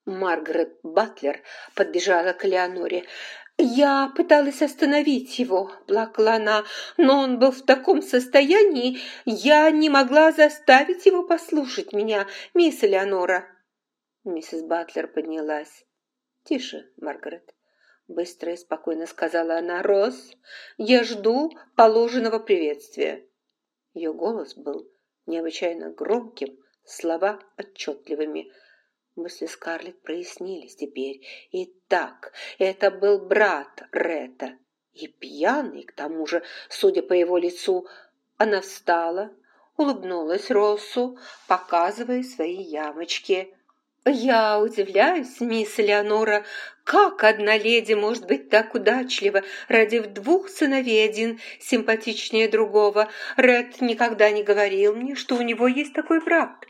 Маргарет Батлер подбежала к Элеоноре. «Я пыталась остановить его», – плакала она, – «но он был в таком состоянии, я не могла заставить его послушать меня, мисс Элеонора». Миссис Батлер поднялась. «Тише, Маргарет», – быстро и спокойно сказала она. «Росс, я жду положенного приветствия». Ее голос был необычайно громким, слова отчетливыми. Мысли Скарлетт прояснились теперь. Итак, это был брат Ретта. И пьяный, к тому же, судя по его лицу. Она встала, улыбнулась Россу, показывая свои ямочки. «Я удивляюсь, мисс Элеонора, как одна леди может быть так удачлива, родив двух сыновей, один симпатичнее другого. Ретт никогда не говорил мне, что у него есть такой брат».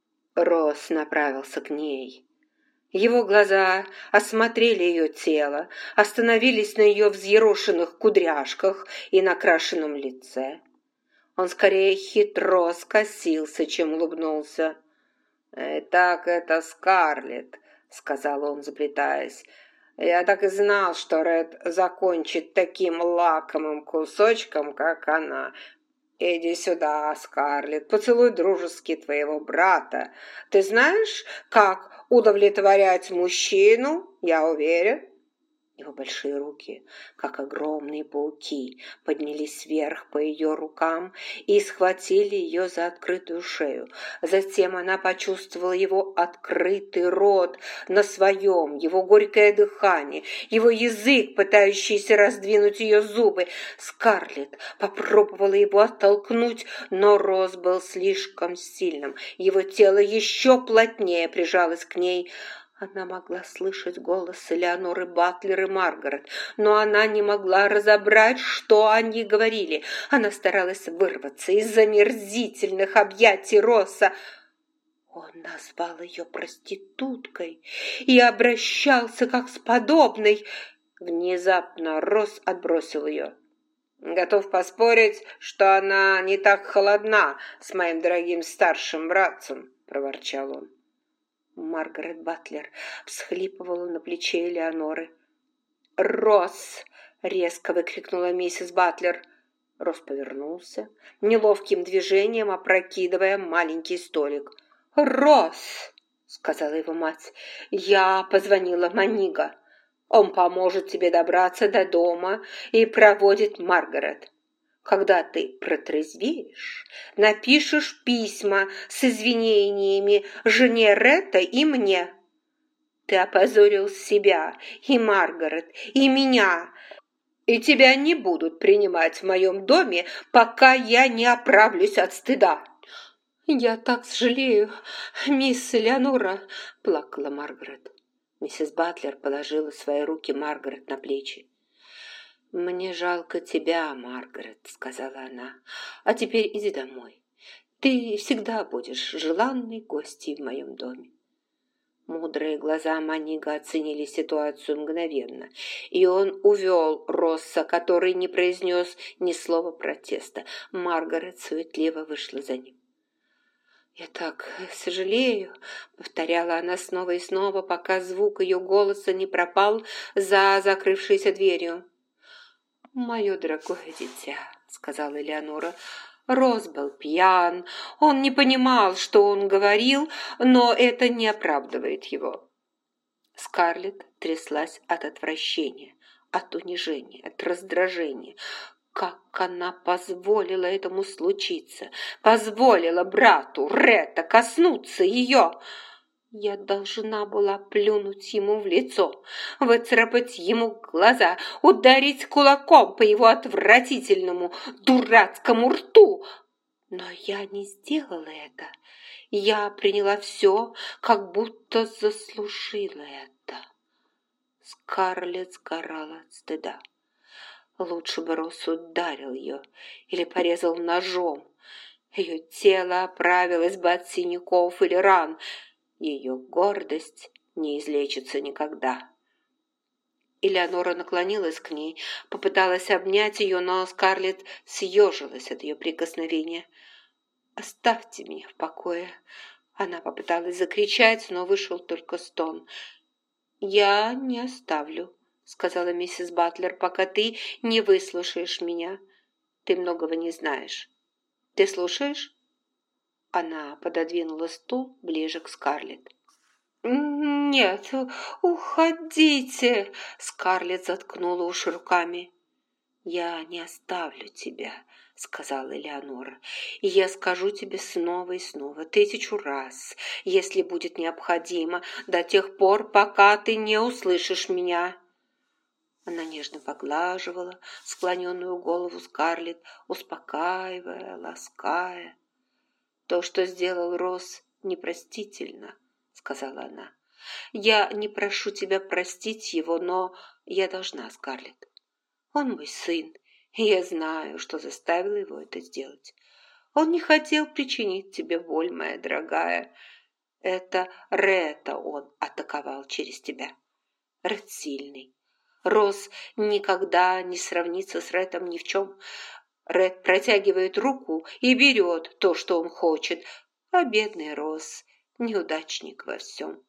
Росс направился к ней. Его глаза осмотрели ее тело, остановились на ее взъерошенных кудряшках и накрашенном лице. Он скорее хитро скосился, чем улыбнулся. «Итак, это Скарлетт», — сказал он, заплетаясь. «Я так и знал, что Ред закончит таким лакомым кусочком, как она. Иди сюда, Скарлетт, поцелуй дружески твоего брата. Ты знаешь, как удовлетворять мужчину, я уверен?» Его большие руки, как огромные пауки, поднялись вверх по ее рукам и схватили ее за открытую шею. Затем она почувствовала его открытый рот на своем, его горькое дыхание, его язык, пытающийся раздвинуть ее зубы. Скарлетт попробовала его оттолкнуть, но Росс был слишком сильным. Его тело еще плотнее прижалось к ней. Она могла слышать голос Элеоноры Батлер и Маргарет, но она не могла разобрать, что они говорили. Она старалась вырваться из омерзительных объятий Росса. Он назвал ее проституткой и обращался как с подобной. Внезапно Росс отбросил ее. «Готов поспорить, что она не так холодна с моим дорогим старшим братцем», — проворчал он. Маргарет Батлер всхлипывала на плече Элеоноры. «Росс!» — резко выкрикнула миссис Батлер. Росс повернулся, неловким движением опрокидывая маленький столик. «Росс!» — сказала его мать. «Я позвонила Маниго. Он поможет тебе добраться до дома и проводит Маргарет. Когда ты протрезвеешь, напишешь письма с извинениями жене Ретта и мне. Ты опозорил себя и Маргарет, и меня, и тебя не будут принимать в моем доме, пока я не оправлюсь от стыда». «Я так сожалею, мисс Элеонора», — плакала Маргарет. Миссис Батлер положила свои руки Маргарет на плечи. «Мне жалко тебя, Маргарет», — сказала она. «А теперь иди домой. Ты всегда будешь желанной гостьей в моем доме». Мудрые глаза Маниго оценили ситуацию мгновенно, и он увел Росса, который не произнес ни слова протеста. Маргарет суетливо вышла за ним. «Я так сожалею», — повторяла она снова и снова, пока звук ее голоса не пропал за закрывшейся дверью. «Мое дорогое дитя», — сказала Элеонора, — «Росс был пьян, он не понимал, что он говорил, но это не оправдывает его». Скарлетт тряслась от отвращения, от унижения, от раздражения. Как она позволила этому случиться, позволила брату Ретта коснуться ее? Я должна была плюнуть ему в лицо, выцарапать ему глаза, ударить кулаком по его отвратительному дурацкому рту. Но я не сделала это. Я приняла все, как будто заслужила это. Скарлетт сгорала от стыда. Лучше бы Росс ударил ее или порезал ножом. Ее тело оправилось бы от синяков или ран. Ее гордость не излечится никогда. Элеонора наклонилась к ней, попыталась обнять ее, но Скарлетт съежилась от ее прикосновения. «Оставьте меня в покое. Она попыталась закричать, но вышел только стон. «Я не оставлю», — сказала миссис Батлер, «пока ты не выслушаешь меня. Ты многого не знаешь. Ты слушаешь?» Она пододвинула стул ближе к Скарлетт. «Нет, уходите!» — Скарлетт заткнула уши руками. «Я не оставлю тебя», — сказала Элеонора. «И я скажу тебе снова и снова, 1000 раз, если будет необходимо, до тех пор, пока ты не услышишь меня». Она нежно поглаживала склоненную голову Скарлетт, успокаивая, лаская. «То, что сделал Росс, непростительно», — сказала она. «Я не прошу тебя простить его, но я должна, Скарлетт. Он мой сын, и я знаю, что заставила его это сделать. Он не хотел причинить тебе боль, моя дорогая. Это Ретта он атаковал через тебя. Рет сильный. Росс никогда не сравнится с Реттом ни в чем. Рет протягивает руку и берет то, что он хочет, а бедный Росс – неудачник во всем.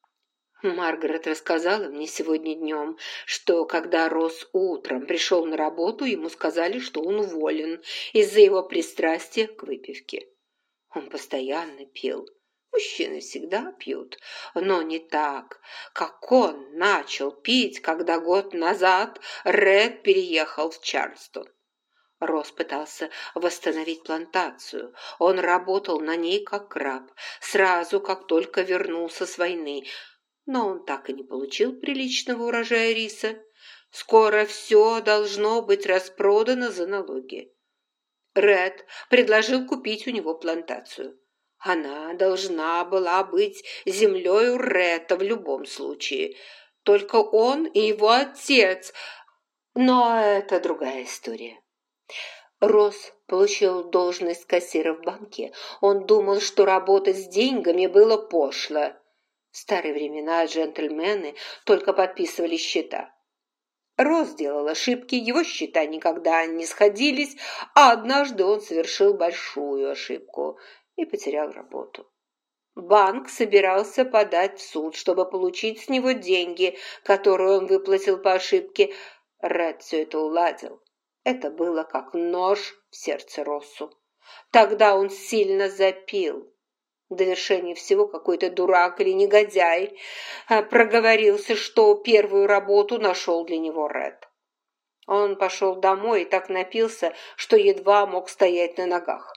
Маргарет рассказала мне сегодня днем, что когда Росс утром пришел на работу, ему сказали, что он уволен из-за его пристрастия к выпивке. Он постоянно пил. Мужчины всегда пьют, но не так, как он начал пить, когда год назад Ред переехал в Чарльстон. Росс пытался восстановить плантацию. Он работал на ней как краб, сразу как только вернулся с войны, но он так и не получил приличного урожая риса. Скоро все должно быть распродано за налоги. Ред предложил купить у него плантацию. Она должна была быть землей у Ретта в любом случае. Только он и его отец. Но это другая история. Росс получил должность кассира в банке. Он думал, что работать с деньгами было пошло. В старые времена джентльмены только подписывали счета. Росс делал ошибки, его счета никогда не сходились, а однажды он совершил большую ошибку и потерял работу. Банк собирался подать в суд, чтобы получить с него деньги, которые он выплатил по ошибке. Ред все это уладил. Это было как нож в сердце Россу. Тогда он сильно запил. В довершение всего какой-то дурак или негодяй проговорился, что первую работу нашел для него Ред. Он пошел домой и так напился, что едва мог стоять на ногах.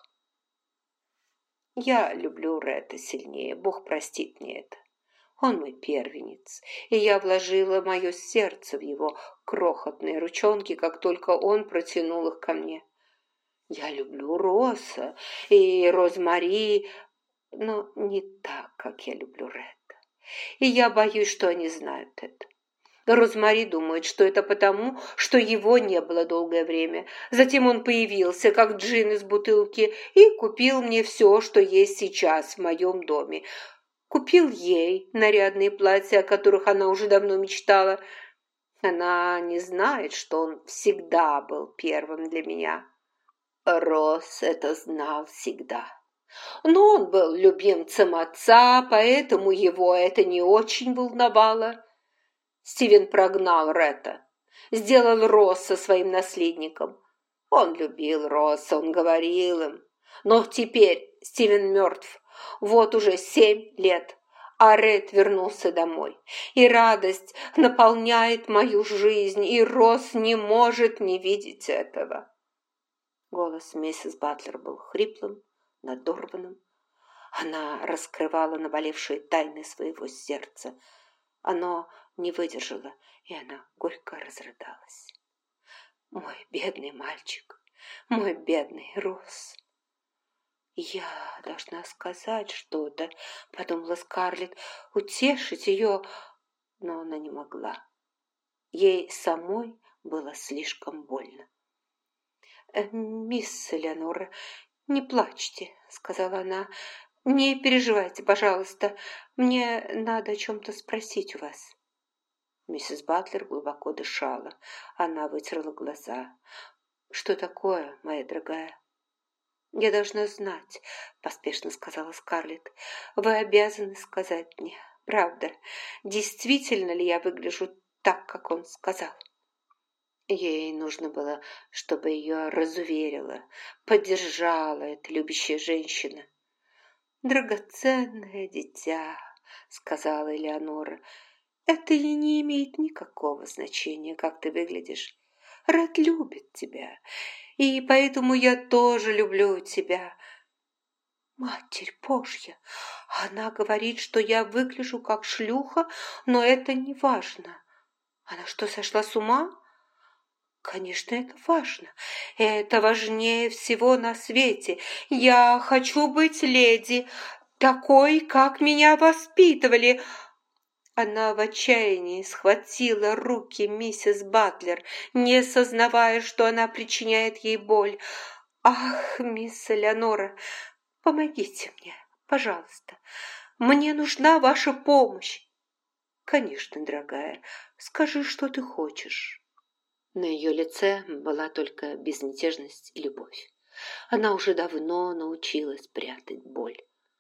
Я люблю Реда сильнее, Бог простит мне это. Он мой первенец, и я вложила мое сердце в его крохотные ручонки, как только он протянул их ко мне. Я люблю Росса и Розмари, но не так, как я люблю Ретта. И я боюсь, что они знают это. Розмари думает, что это потому, что его не было долгое время. Затем он появился, как джин из бутылки, и купил мне все, что есть сейчас в моем доме. Купил ей нарядные платья, о которых она уже давно мечтала. Она не знает, что он всегда был первым для меня. Росс это знал всегда. Но он был любимцем отца, поэтому его это не очень волновало. Стивен прогнал Ретта, сделал Росса своим наследником. Он любил Росса, он говорил им. Но теперь Стивен мертв. Вот уже 7 лет, а Ред вернулся домой. И радость наполняет мою жизнь, и Росс не может не видеть этого. Голос миссис Батлер был хриплым, надорванным. Она раскрывала наболевшие тайны своего сердца. Оно не выдержало, и она горько разрыдалась. «Мой бедный мальчик, мой бедный Росс!» «Я должна сказать что-то», — подумала Скарлетт, — «утешить ее», но она не могла. Ей самой было слишком больно. «Мисс Элеонора, не плачьте», — сказала она. «Не переживайте, пожалуйста. Мне надо о чем-то спросить у вас». Миссис Батлер глубоко дышала. Она вытерла глаза. «Что такое, моя дорогая?» «Я должна знать», – поспешно сказала Скарлетт. «Вы обязаны сказать мне, правда, действительно ли я выгляжу так, как он сказал?» Ей нужно было, чтобы ее разуверила, поддержала эта любящая женщина. «Драгоценное дитя», — сказала Элеонора, — «это и не имеет никакого значения, как ты выглядишь. Ред любит тебя, и поэтому я тоже люблю тебя». «Матерь Божья! Она говорит, что я выгляжу как шлюха, но это не важно. Она что, сошла с ума?» «Конечно, это важно. Это важнее всего на свете. Я хочу быть леди, такой, как меня воспитывали». Она в отчаянии схватила руки миссис Батлер, не сознавая, что она причиняет ей боль. «Ах, мисс Элеонора, помогите мне, пожалуйста. Мне нужна ваша помощь». «Конечно, дорогая, скажи, что ты хочешь». На ее лице была только безмятежность и любовь. Она уже давно научилась прятать боль.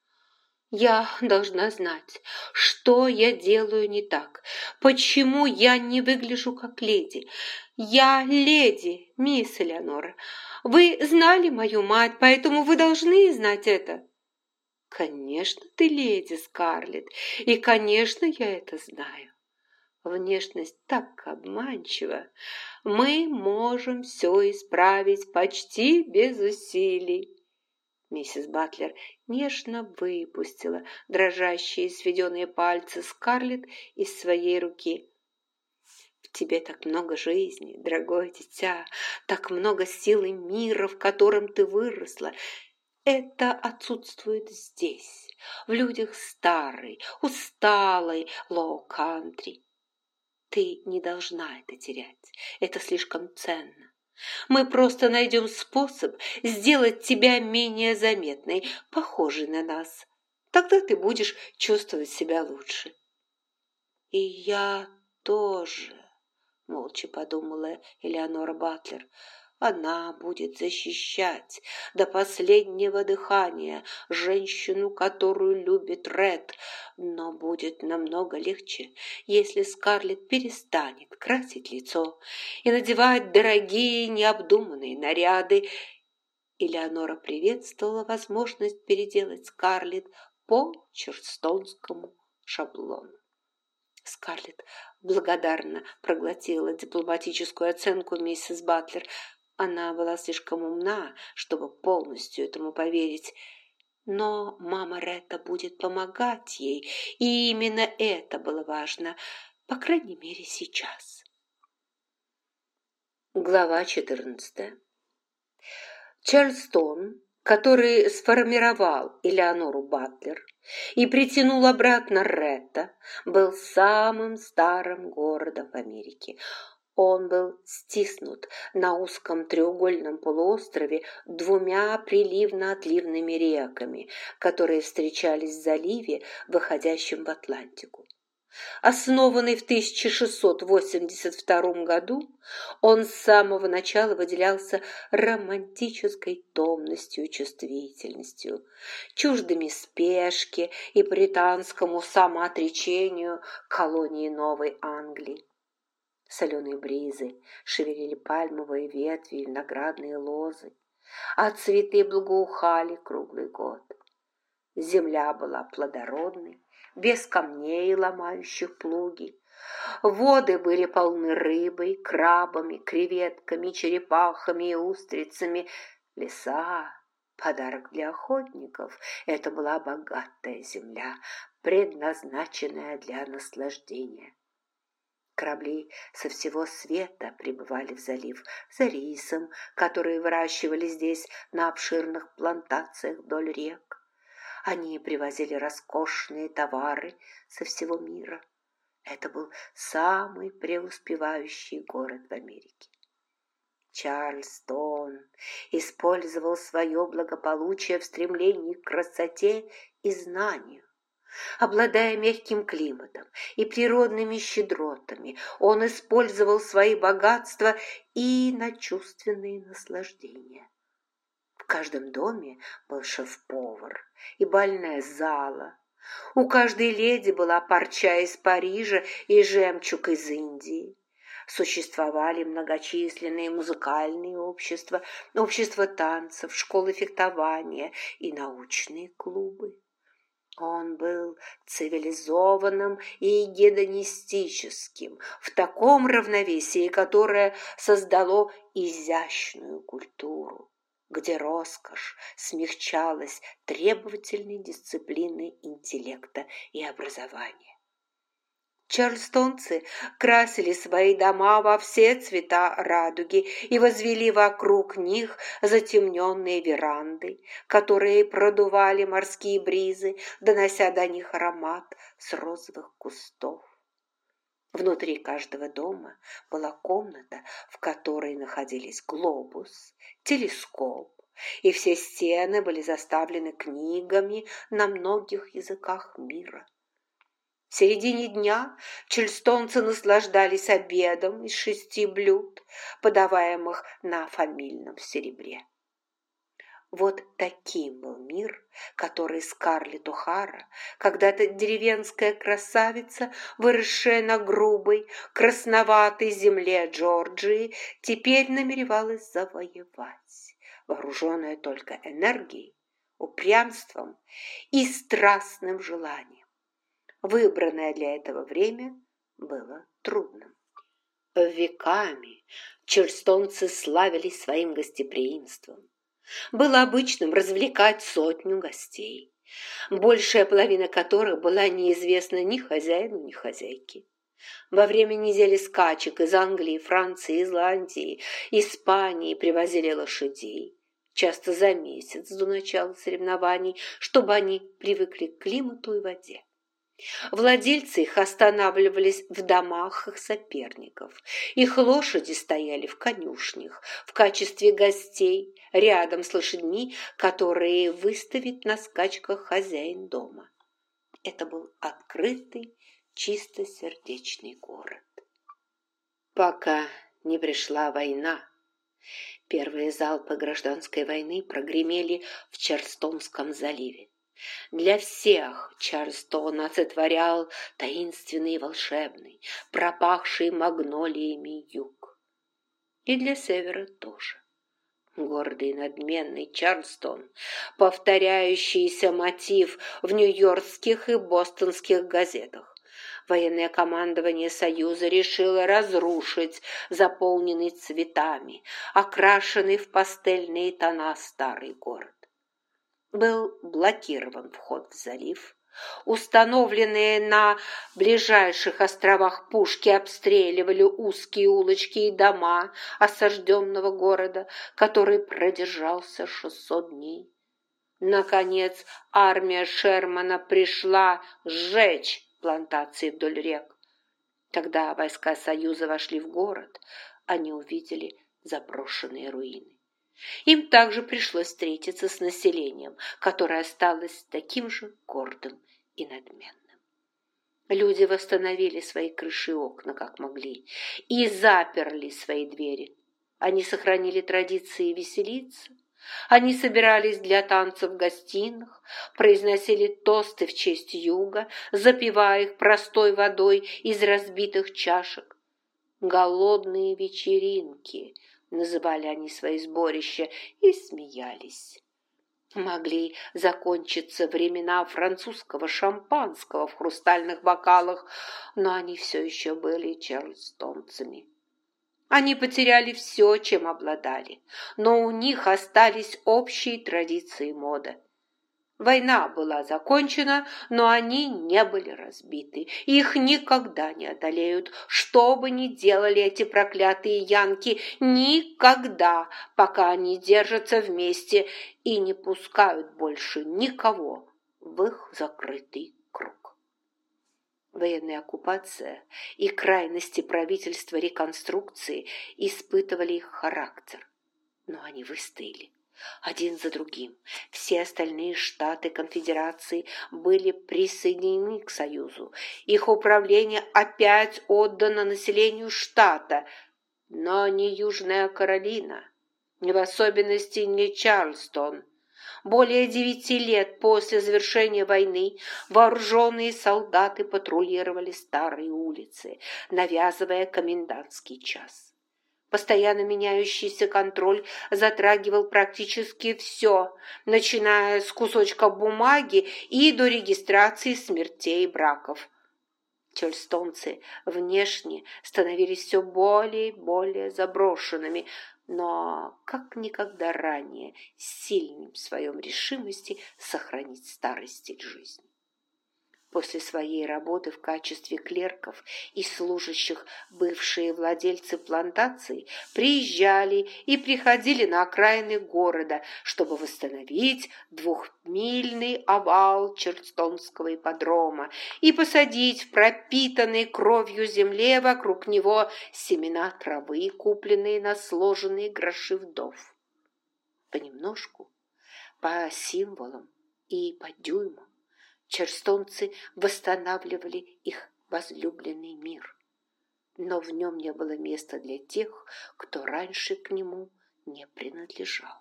«Я должна знать, что я делаю не так, почему я не выгляжу как леди. Я леди, мисс Элеонора. Вы знали мою мать, поэтому вы должны знать это». «Конечно, ты леди, Скарлетт, и, конечно, я это знаю. Внешность так обманчива. Мы можем все исправить почти без усилий». Миссис Батлер нежно выпустила дрожащие сведенные пальцы Скарлетт из своей руки. «В тебе так много жизни, дорогое дитя, так много силы мира, в котором ты выросла. Это отсутствует здесь, в людях старой, усталой лоу-кантри. Ты не должна это терять. Это слишком ценно. Мы просто найдем способ сделать тебя менее заметной, похожей на нас. Тогда ты будешь чувствовать себя лучше». «И я тоже», — молча подумала Элеонора Батлер. «Она будет защищать до последнего дыхания женщину, которую любит Ред, но будет намного легче, если Скарлетт перестанет красить лицо и надевать дорогие необдуманные наряды». Элеонора приветствовала возможность переделать Скарлетт по черстонскому шаблону. Скарлетт благодарно проглотила дипломатическую оценку миссис Батлер. Она была слишком умна, чтобы полностью этому поверить. Но мама Ретта будет помогать ей, и именно это было важно, по крайней мере, сейчас. Глава 14. Чарльстон, который сформировал Элеонору Батлер и притянул обратно Ретта, был самым старым городом в Америке. Он был стиснут на узком треугольном полуострове двумя приливно-отливными реками, которые встречались в заливе, выходящем в Атлантику. Основанный в 1682 году, он с самого начала выделялся романтической томностью и чувствительностью, чуждыми спешке и британскому самоотречению колонии Новой Англии. Соленые бризы шевелили пальмовые ветви и виноградные лозы, а цветы благоухали круглый год. Земля была плодородной, без камней, ломающих плуги. Воды были полны рыбой, крабами, креветками, черепахами и устрицами. Леса — подарок для охотников. Это была богатая земля, предназначенная для наслаждения. Корабли со всего света прибывали в залив за рисом, который выращивали здесь на обширных плантациях вдоль рек. Они привозили роскошные товары со всего мира. Это был самый преуспевающий город в Америке. Чарльстон использовал свое благополучие в стремлении к красоте и знанию. Обладая мягким климатом и природными щедротами, он использовал свои богатства и на чувственные наслаждения. В каждом доме был шеф-повар и бальная зала. У каждой леди была парча из Парижа и жемчуг из Индии. Существовали многочисленные музыкальные общества, общества танцев, школы фехтования и научные клубы. Он был цивилизованным и гедонистическим, в таком равновесии, которое создало изящную культуру, где роскошь смягчалась требовательной дисциплиной интеллекта и образования. Чарльстонцы красили свои дома во все цвета радуги и возвели вокруг них затемненные веранды, которые продували морские бризы, донося до них аромат с розовых кустов. Внутри каждого дома была комната, в которой находились глобус, телескоп, и все стены были заставлены книгами на многих языках мира. В середине дня чарльстонцы наслаждались обедом из 6 блюд, подаваемых на фамильном серебре. Вот таким был мир, который Скарлетт О'Хара, когда-то деревенская красавица, выросшая на грубой, красноватой земле Джорджии, теперь намеревалась завоевать, вооруженная только энергией, упрямством и страстным желанием. Выбранное для этого время было трудным. Веками чарльстонцы славились своим гостеприимством. Было обычным развлекать 100 гостей, большая половина которых была неизвестна ни хозяину, ни хозяйке. Во время недели скачек из Англии, Франции, Исландии, Испании привозили лошадей, часто за месяц до начала соревнований, чтобы они привыкли к климату и воде. Владельцы их останавливались в домах их соперников. Их лошади стояли в конюшнях в качестве гостей рядом с лошадьми, которые выставит на скачках хозяин дома. Это был открытый, чистосердечный город. Пока не пришла война. Первые залпы гражданской войны прогремели в Чарльстонском заливе. Для всех Чарльстон олицетворял таинственный и волшебный, пропахший магнолиями юг. И для Севера тоже. Гордый и надменный Чарльстон, повторяющийся мотив в нью-йоркских и бостонских газетах. Военное командование Союза решило разрушить заполненный цветами, окрашенный в пастельные тона старый город. Был блокирован вход в залив. Установленные на ближайших островах пушки обстреливали узкие улочки и дома осажденного города, который продержался 600 дней. Наконец, армия Шермана пришла сжечь плантации вдоль рек. Когда войска Союза вошли в город, они увидели заброшенные руины. Им также пришлось встретиться с населением, которое осталось таким же гордым и надменным. Люди восстановили свои крыши и окна, как могли, и заперли свои двери. Они сохранили традиции веселиться. Они собирались для танцев в гостиных, произносили тосты в честь юга, запивая их простой водой из разбитых чашек. «Голодные вечеринки» называли они свои сборища и смеялись. Могли закончиться времена французского шампанского в хрустальных бокалах, но они все еще были чарльстонцами. Они потеряли все, чем обладали, но у них остались общие традиции моды. Война была закончена, но они не были разбиты. Их никогда не одолеют, что бы ни делали эти проклятые янки, никогда, пока они держатся вместе и не пускают больше никого в их закрытый круг. Военная оккупация и крайности правительства реконструкции испытывали их характер, но они выстояли. Один за другим все остальные штаты конфедерации были присоединены к Союзу. Их управление опять отдано населению штата, но не Южная Каролина, в особенности не Чарльстон. Более 9 лет после завершения войны вооруженные солдаты патрулировали старые улицы, навязывая комендантский час. Постоянно меняющийся контроль затрагивал практически все, начиная с кусочка бумаги и до регистрации смертей и браков. Чарльстонцы внешне становились все более и более заброшенными, но как никогда ранее сильным в своем решимости сохранить старый стиль жизни. После своей работы в качестве клерков и служащих бывшие владельцы плантаций приезжали и приходили на окраины города, чтобы восстановить 2-мильный овал Чарльстонского ипподрома и посадить в пропитанной кровью земле вокруг него семена травы, купленные на сложенные гроши вдов. Понемножку, по символам и по дюймам, чарльстонцы восстанавливали их возлюбленный мир, но в нем не было места для тех, кто раньше к нему не принадлежал.